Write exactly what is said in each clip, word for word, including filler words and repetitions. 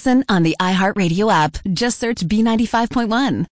listen on the iHeartRadio app. Just search B ninety-five point one.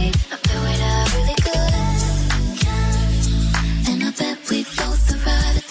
And I bet we both arrive at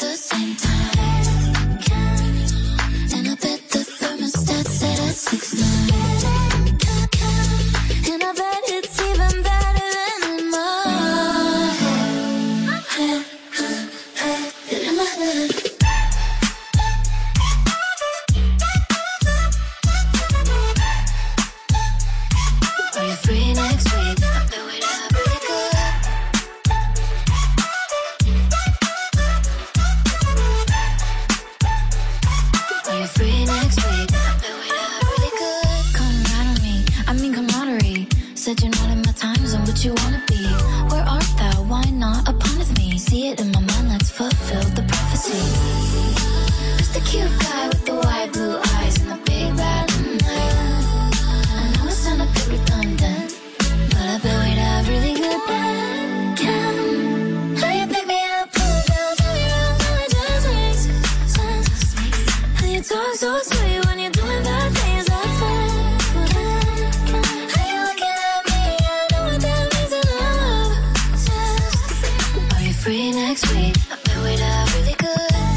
Cute guy with the wide blue eyes and the big bad mm, I know it sound a bit redundant, but I bet we'd have really good Can, how you pick me up, pull it down, turn me around, now it just makes sense. How you talk so sweet when you're doing bad things, that's fine. Can, how you looking at me, I know what that means in love. Are you free next week? I bet we'd have really good.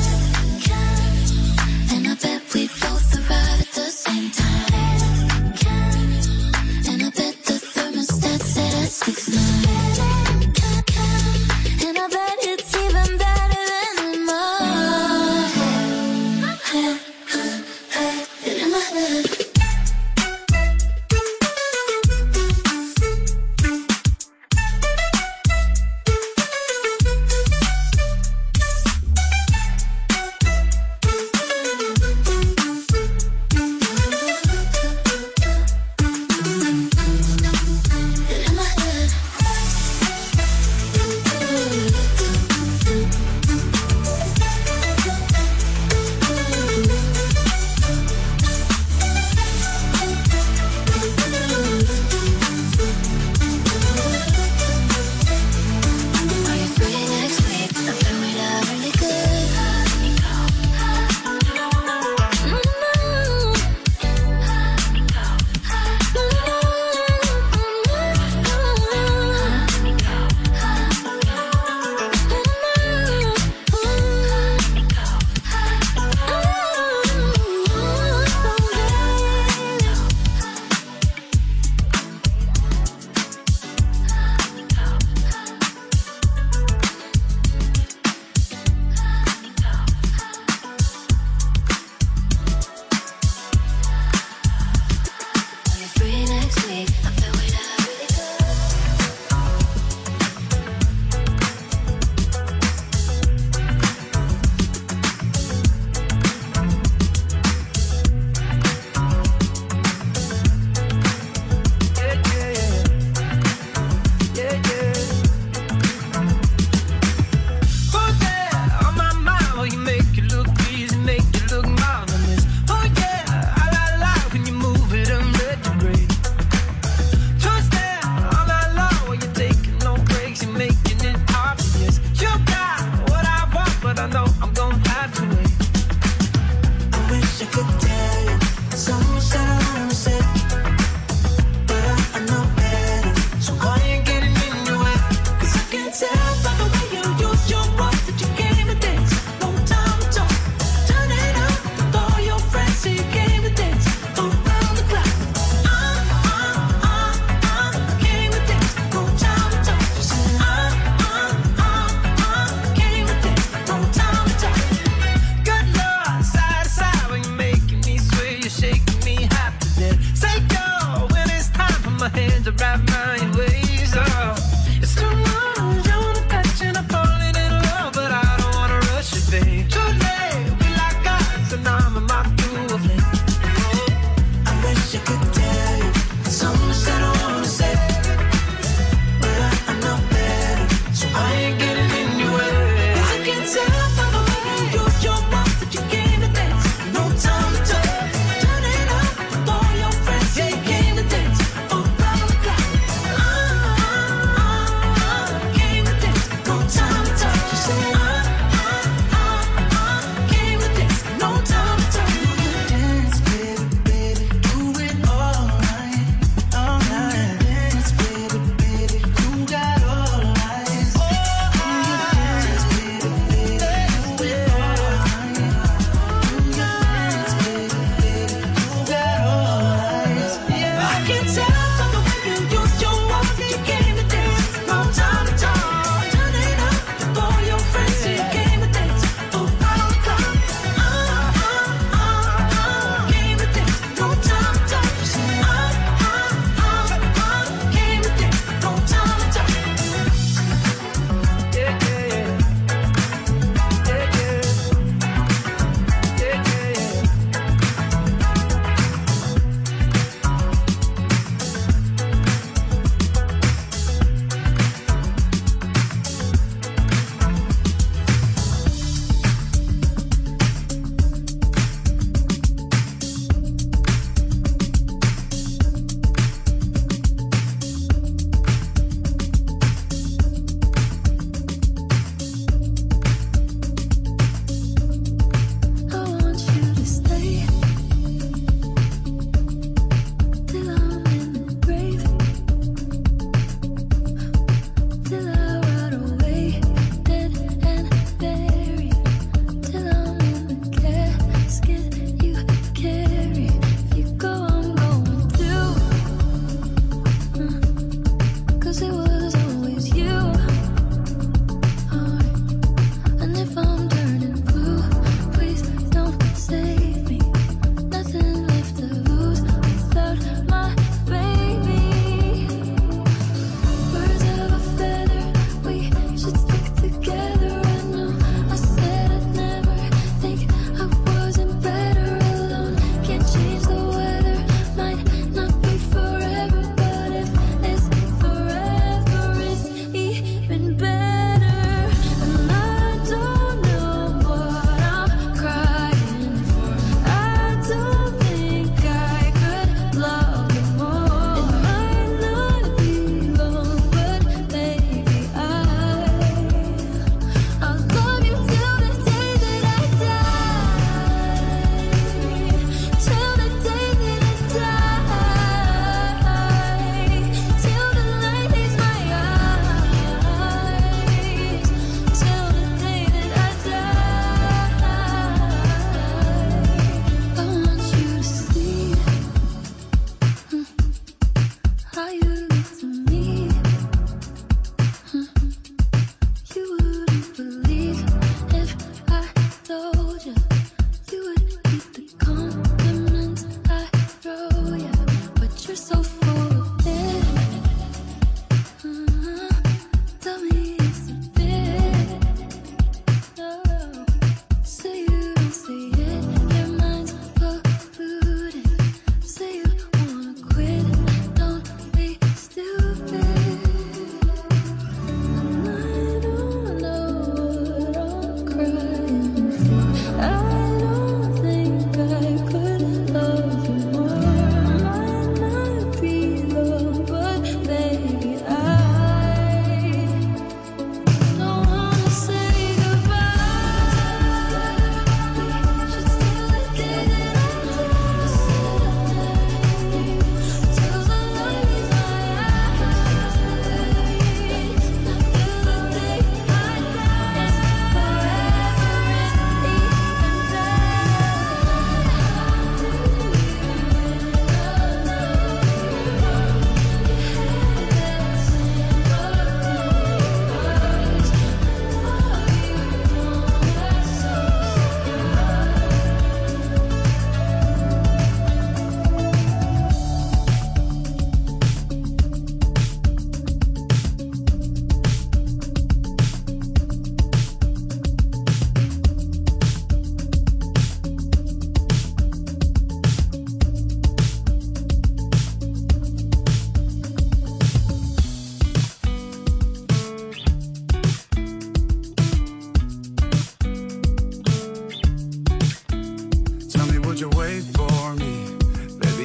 And I bet we both arrive at the same time. And I bet the thermostat set at six nine. And I bet it's even better than in my head. Than in my head.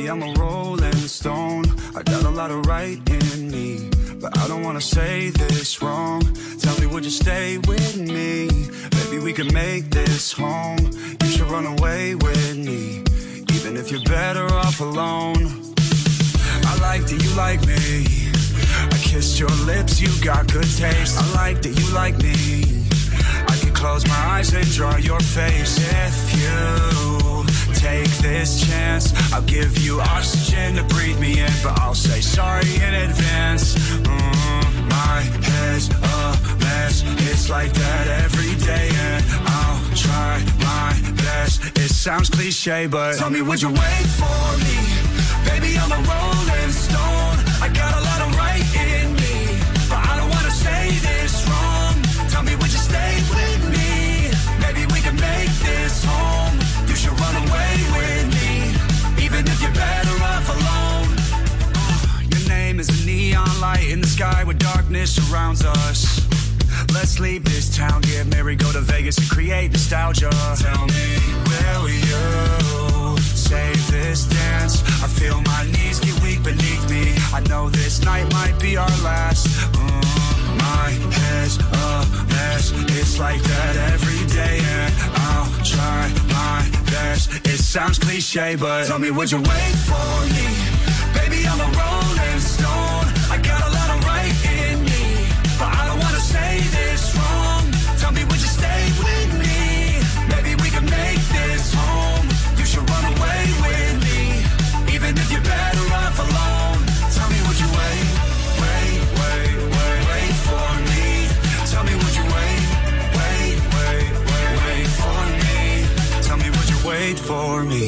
I'm a rolling stone. I got a lot of right in me, but I don't wanna say this wrong. Tell me, would you stay with me? Maybe we can make this home. You should run away with me, even if you're better off alone. I like that you like me. I kissed your lips, you got good taste. I like that you like me. I can close my eyes and draw your face. If you take this chance, I'll give you oxygen to breathe me in, but I'll say sorry in advance. Mm, my head's a mess. It's like that every day, and I'll try my best. It sounds cliche, but tell me, would you wait for me? Baby, I'm a rolling stone. I got a lot of right in me, but I don't wanna say this wrong. Tell me, would you stay with me? Maybe we can make this home. You should run away with me, even if you're better off alone. Your name is a neon light in the sky where darkness surrounds us. Let's leave this town, get married, go to Vegas and create nostalgia. Tell me, will you save this dance? I feel my knees get weak beneath me. I know this night might be our last. Mm, my head's a mess. It's like that every day, and I'll try my best. It sounds cliche, but tell me, would you wait for me? Baby, I'm a rolling stone. I got a lot of right in me, but I don't wanna say this wrong. Tell me, would you stay with me? Maybe we can make this home. You should run away with me, even if you're better off alone. Tell me, would you wait, wait, wait, wait, wait for me? Tell me, would you wait, wait, wait, wait, wait for me? Tell me, would you wait for me?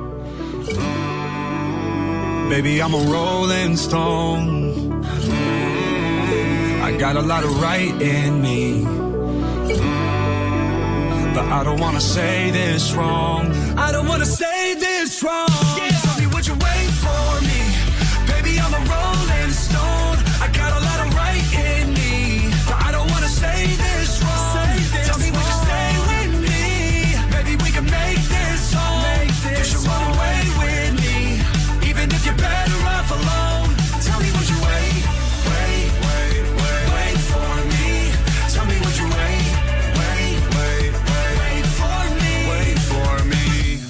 Mm, baby, I'm a rolling stone. Mm, I got a lot of right in me, mm, but I don't wanna say this wrong. I don't wanna say this wrong. Yeah. Tell me, would you wait for me? Baby, I'm a rolling stone. I got a lot of right in me, but I don't wanna say this wrong. Say this Tell me, wrong. Would you stay with me? Maybe we can make this home. Make this you should run away with me, even if you're better off alone. Tell me, would you wait, wait, wait, wait, wait for me? Tell me, would you wait, wait, wait, wait, wait for me? Wait for me.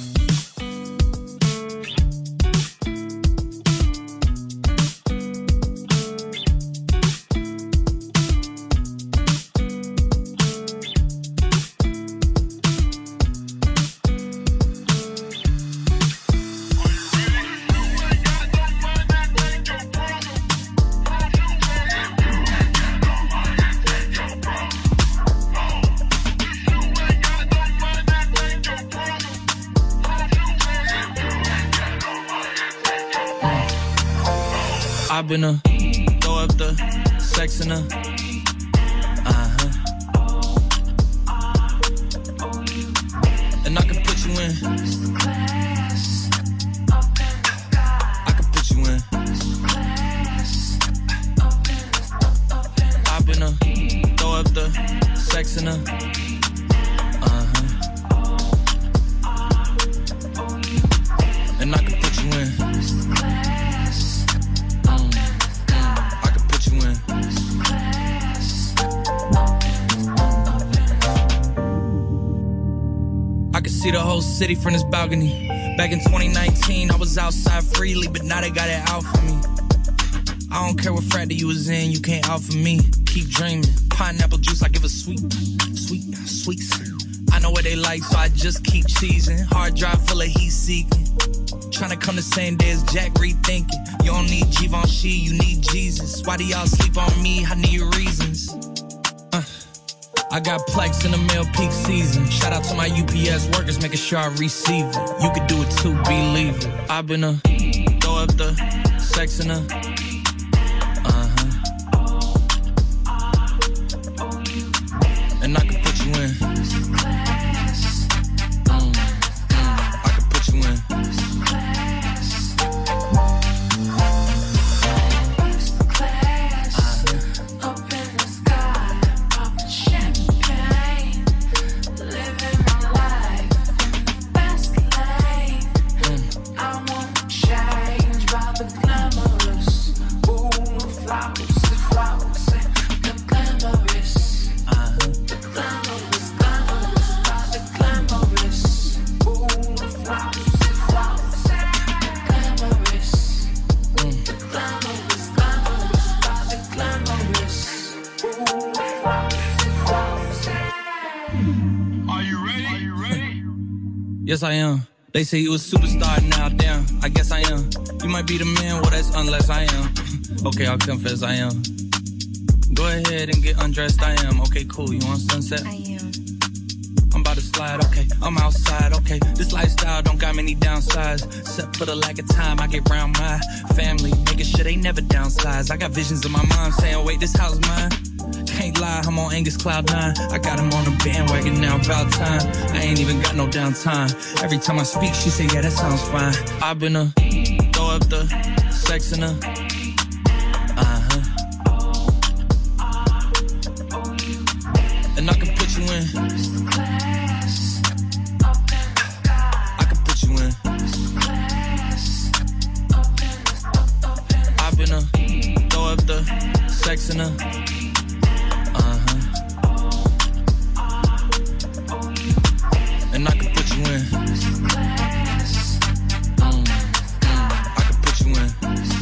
I've been a throw up the sex in a uh-huh. And I can put you in. I can put you in. I've been a throw up the sex in a uh-huh. And I can put you in. See the whole city from this balcony. Back in twenty nineteen, I was outside freely, but now they got it out for me. I don't care what frat that you was in, you can't out for me. Keep dreaming. Pineapple juice, I give a sweet, sweet, sweet. I know what they like, so I just keep cheesing. Hard drive full of heat seeking. Trying to come the same day as Jack rethinking. You don't need Givenchy, you need Jesus. Why do y'all sleep on me? I need reasons. Uh. I got Plex in the mail peak season. Shout out to my U P S workers, making sure I receive it. You could do it too, believe it. I've been a throw up the sex in a uh-huh. And I can put you in. Mm, mm, I can put you in. Shine. yes I am. They say you a superstar now, damn, I guess I am. You might be the man, well that's unless I am. Okay, I'll confess I am. Go ahead and get undressed, I am. Okay, cool, you want sunset? I am. I'm about to slide, okay, I'm outside, okay. This lifestyle don't got many downsides. Except for the lack of time I get around my family, making sure they never downsize. I got visions of my mom saying, wait, this house mine. Can't lie, I'm on Angus Cloud nine. I got him on the bandwagon now, about time. I ain't even got no downtime. Every time I speak, she say, yeah, that sounds fine. I've been a throw up the sex in her. Uh-huh. And I can put you in. I can put you in. I've been a throw up the sex in her. And I can put you in. Mm, mm, I can put you in.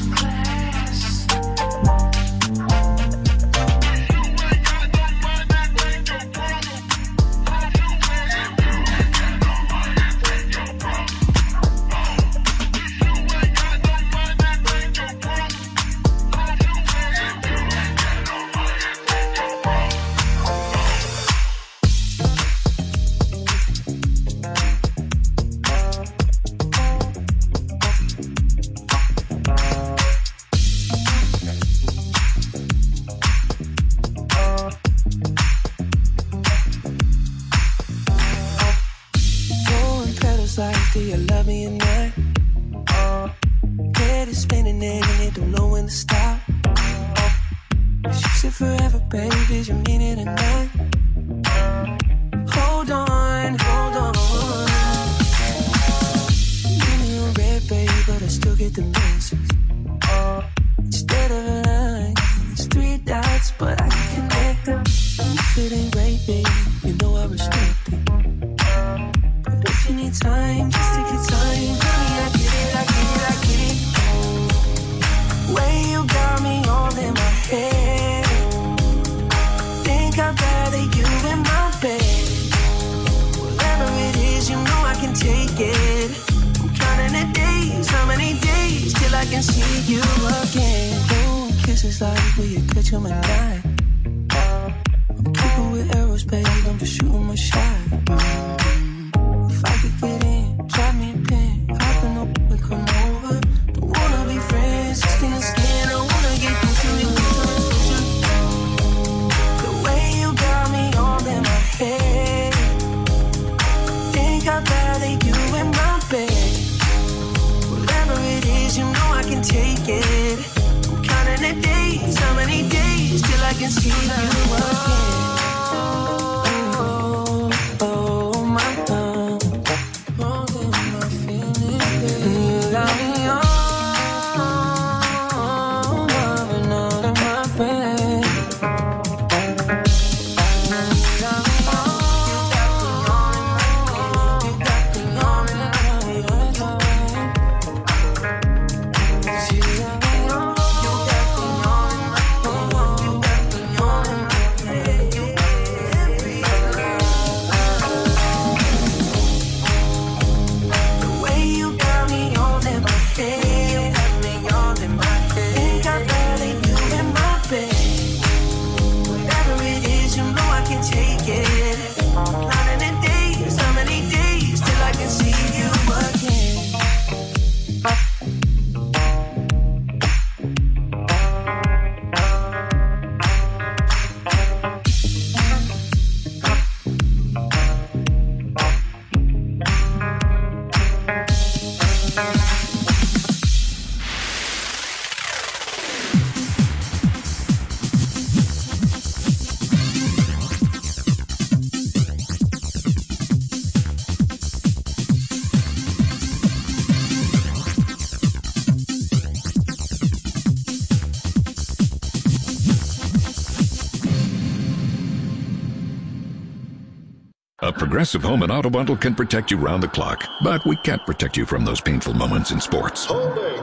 A Progressive Home and Auto Bundle can protect you round the clock, but we can't protect you from those painful moments in sports. Holding.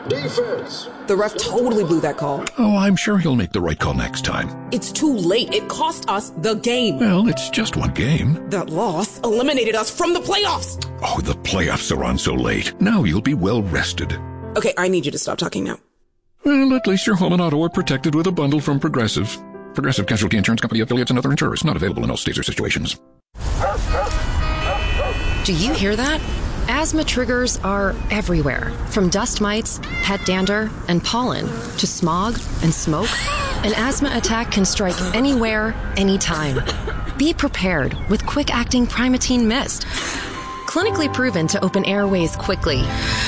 Defense! The ref totally blew that call. Oh, I'm sure he'll make the right call next time. It's too late. It cost us the game. Well, it's just one game. That loss eliminated us from the playoffs. Oh, the playoffs are on so late. Now you'll be well rested. Okay, I need you to stop talking now. Well, at least your home and auto are protected with a bundle from Progressive. Progressive Casualty Insurance Company affiliates and other insurers. Not available in all states or situations. Do you hear that? Asthma triggers are everywhere, from dust mites, pet dander, and pollen, to smog and smoke. An asthma attack can strike anywhere, anytime. Be prepared with quick-acting Primatene Mist. Clinically proven to open airways quickly.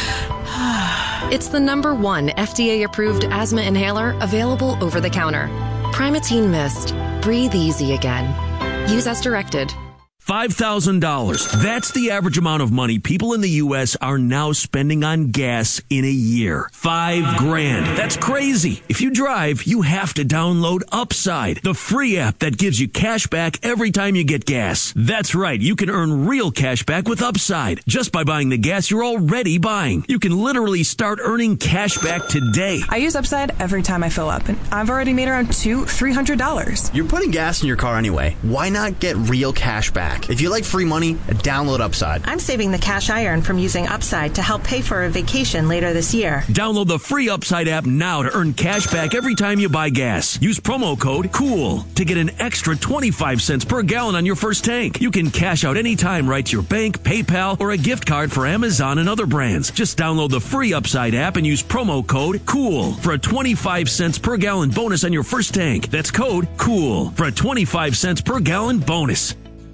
It's the number one F D A-approved asthma inhaler available over the counter. Primatene Mist. Breathe easy again. Use as directed. five thousand dollars. That's the average amount of money people in the U S are now spending on gas in a year. Five grand. That's crazy. If you drive, you have to download Upside, the free app that gives you cash back every time you get gas. That's right. You can earn real cash back with Upside just by buying the gas you're already buying. You can literally start earning cash back today. I use Upside every time I fill up, and I've already made around two, three hundred dollars. You're putting gas in your car anyway. Why not get real cash back? If you like free money, download Upside. I'm saving the cash I earn from using Upside to help pay for a vacation later this year. Download the free Upside app now to earn cash back every time you buy gas. Use promo code COOL to get an extra twenty-five cents per gallon on your first tank. You can cash out anytime right to your bank, PayPal, or a gift card for Amazon and other brands. Just download the free Upside app and use promo code COOL for a twenty-five cents per gallon bonus on your first tank. That's code COOL for a twenty-five cents per gallon bonus.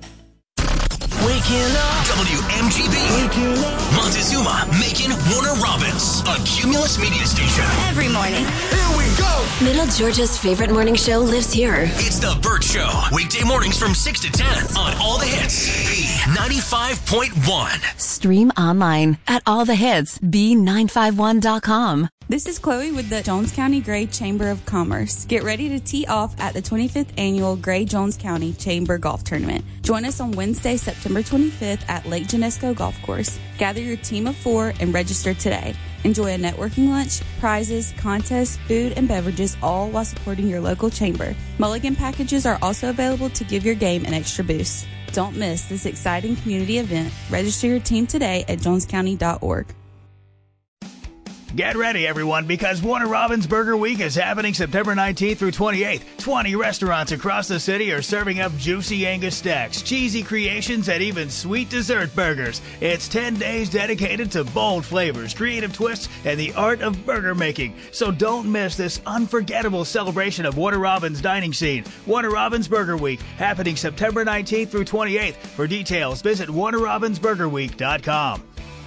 Waking up. W M G B. Waking up. Montezuma, Macon, Warner Robins. A Cumulus media station. Every morning. Here we go. Middle Georgia's favorite morning show lives here. It's The Burt Show. Weekday mornings from six to ten on All the Hits. B ninety-five point one. Stream online at all the hits b nine five one dot com. This is Chloe with the Jones County Gray Chamber of Commerce. Get ready to tee off at the twenty-fifth Annual Gray Jones County Chamber Golf Tournament. Join us on Wednesday, September twenty-fifth at Lake Genesco Golf Course. Gather your team of four and register today. Enjoy a networking lunch, prizes, contests, food, and beverages, all while supporting your local chamber. Mulligan packages are also available to give your game an extra boost. Don't miss this exciting community event. Register your team today at jones county dot org. Get ready, everyone, because Warner Robins Burger Week is happening September nineteenth through twenty-eighth. twenty restaurants across the city are serving up juicy Angus stacks, cheesy creations, and even sweet dessert burgers. It's ten days dedicated to bold flavors, creative twists, and the art of burger making. So don't miss this unforgettable celebration of Warner Robins' dining scene. Warner Robins Burger Week, happening September nineteenth through twenty-eighth. For details, visit warner robins burger week dot com.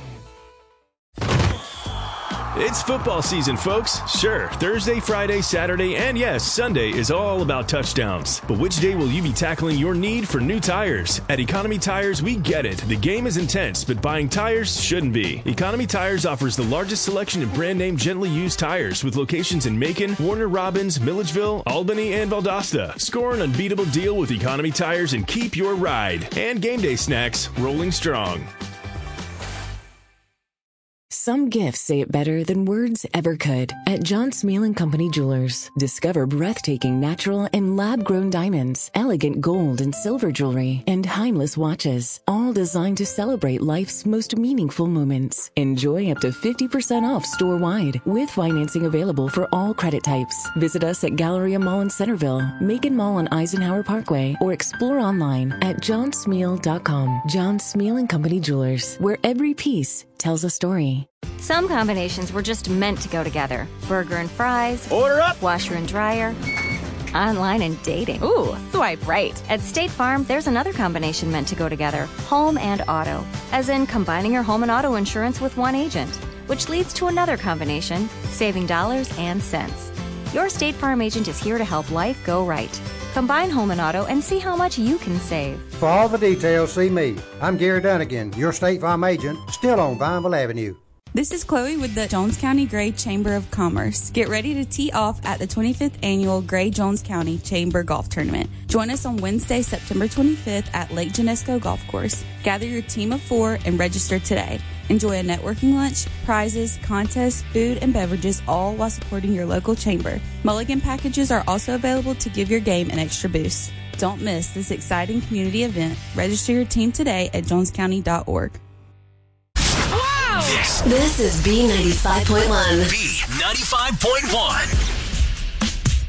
It's football season, folks. Sure, Thursday, Friday, Saturday, and yes, Sunday is all about touchdowns. But which day will you be tackling your need for new tires? At Economy Tires, we get it. The game is intense, but buying tires shouldn't be. Economy Tires offers the largest selection of brand name gently used tires with locations in Macon, Warner Robins, Milledgeville, Albany, and Valdosta. Score an unbeatable deal with Economy Tires and keep your ride and game day snacks rolling strong. Some gifts say it better than words ever could. At John Smeal and Company Jewelers, discover breathtaking natural and lab-grown diamonds, elegant gold and silver jewelry, and timeless watches, all designed to celebrate life's most meaningful moments. Enjoy up to fifty percent off store-wide, with financing available for all credit types. Visit us at Galleria Mall in Centerville, Macon Mall on Eisenhower Parkway, or explore online at john smeal dot com. John Smeal and Company Jewelers, where every piece tells a story. Some combinations were just meant to go together. Burger and fries. Order up. Washer and dryer. Online and dating. Ooh, swipe right. At State Farm, there's another combination meant to go together. Home and auto. As in combining your home and auto insurance with one agent. Which leads to another combination, saving dollars and cents. Your State Farm agent is here to help life go right. Combine home and auto and see how much you can save. For all the details, see me. I'm Gary Dunnigan, your State Farm agent, still on Vineville Avenue. This is Chloe with the Jones County Gray Chamber of Commerce. Get ready to tee off at the twenty-fifth Annual Gray Jones County Chamber Golf Tournament. Join us on Wednesday, September twenty-fifth at Lake Genesco Golf Course. Gather your team of four and register today. Enjoy a networking lunch, prizes, contests, food, and beverages, all while supporting your local chamber. Mulligan packages are also available to give your game an extra boost. Don't miss this exciting community event. Register your team today at jones county dot org. This, This is B ninety-five point one. B ninety-five point one.